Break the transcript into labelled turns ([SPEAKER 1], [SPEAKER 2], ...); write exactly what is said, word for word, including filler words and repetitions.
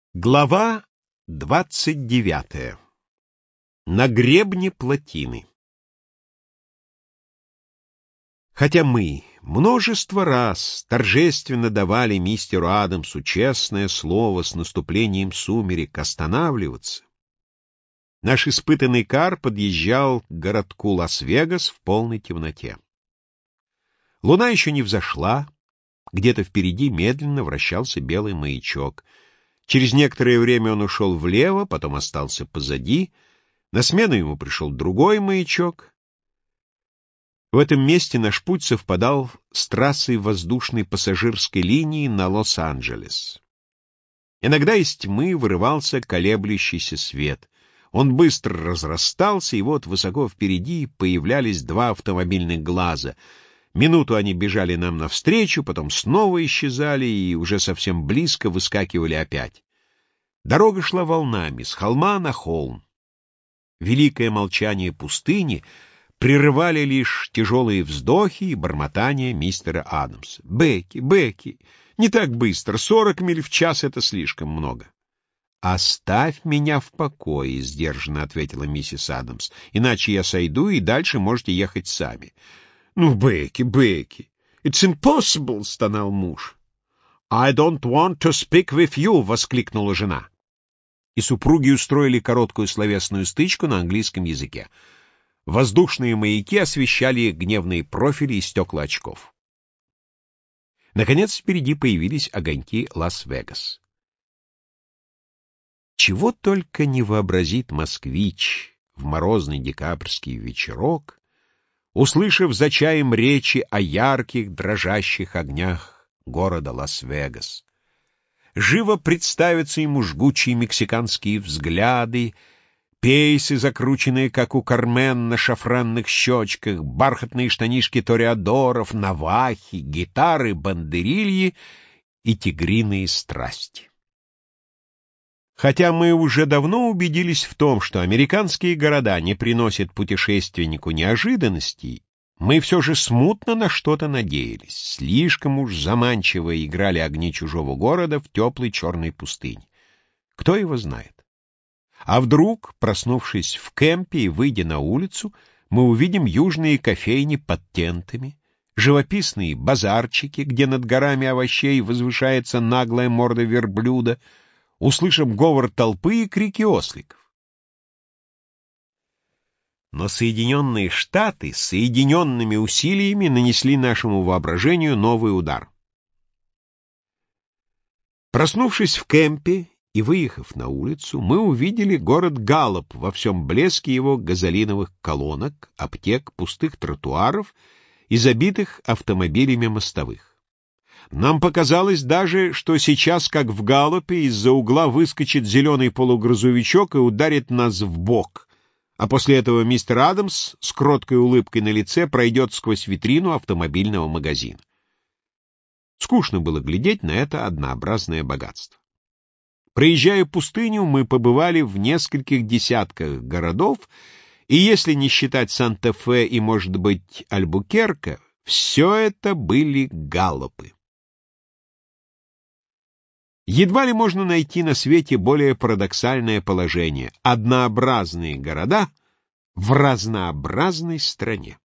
[SPEAKER 1] Глава двадцать девятая. На гребне плотины. Хотя мы множество раз торжественно давали мистеру Адамсу честное слово с наступлением сумерек останавливаться, наш испытанный кар подъезжал к городку Лас-Вегас в полной темноте. Луна еще не взошла, где-то впереди медленно вращался белый маячок. Через некоторое время он ушел влево, потом остался позади. На смену ему пришел другой маячок. В этом месте наш путь совпадал с трассой воздушной пассажирской линии на Лос-Анджелес. Иногда из тьмы вырывался колеблющийся свет. Он быстро разрастался, и вот высоко впереди появлялись два автомобильных глаза. Минуту они бежали нам навстречу, потом снова исчезали и уже совсем близко выскакивали опять. Дорога шла волнами, с холма на холм. Великое молчание пустыни прерывали лишь тяжелые вздохи и бормотания мистера Адамса. «Бекки, Бекки, не так быстро, сорок миль в час — это слишком много». «Оставь меня в покое», — сдержанно ответила миссис Адамс, «иначе я сойду, и дальше можете ехать сами». «Ну, Бекки, Бекки, it's impossible», — стонал муж. «I don't want to speak with you», — воскликнула жена. И супруги устроили короткую словесную стычку на английском языке. Воздушные маяки освещали гневные профили и стекла очков. Наконец впереди появились огоньки Лас-Вегас. Чего только не вообразит москвич в морозный декабрьский вечерок, услышав за чаем речи о ярких дрожащих огнях города Лас-Вегас. Живо представятся ему жгучие мексиканские взгляды, пейсы, закрученные, как у Кармен, на шафранных щечках, бархатные штанишки тореадоров, навахи, гитары, бандерильи и тигриные страсти. Хотя мы уже давно убедились в том, что американские города не приносят путешественнику неожиданностей, мы все же смутно на что-то надеялись. Слишком уж заманчиво играли огни чужого города в теплой черной пустыне. Кто его знает? А вдруг, проснувшись в кемпе и выйдя на улицу, мы увидим южные кофейни под тентами, живописные базарчики, где над горами овощей возвышается наглая морда верблюда, услышим говор толпы и крики осликов. Но Соединенные Штаты соединенными усилиями нанесли нашему воображению новый удар. Проснувшись в кемпе и выехав на улицу, мы увидели город Галлоп во всем блеске его газолиновых колонок, аптек, пустых тротуаров и забитых автомобилями мостовых. Нам показалось даже, что сейчас, как в Галлопе, из-за угла выскочит зеленый полугрузовичок и ударит нас в бок, а после этого мистер Адамс с кроткой улыбкой на лице пройдет сквозь витрину автомобильного магазина. Скучно было глядеть на это однообразное богатство. Проезжая пустыню, мы побывали в нескольких десятках городов, и если не считать Санта-Фе и, может быть, Альбукерка, все это были Галлопы. Едва ли можно найти на свете более парадоксальное положение — однообразные города в разнообразной стране.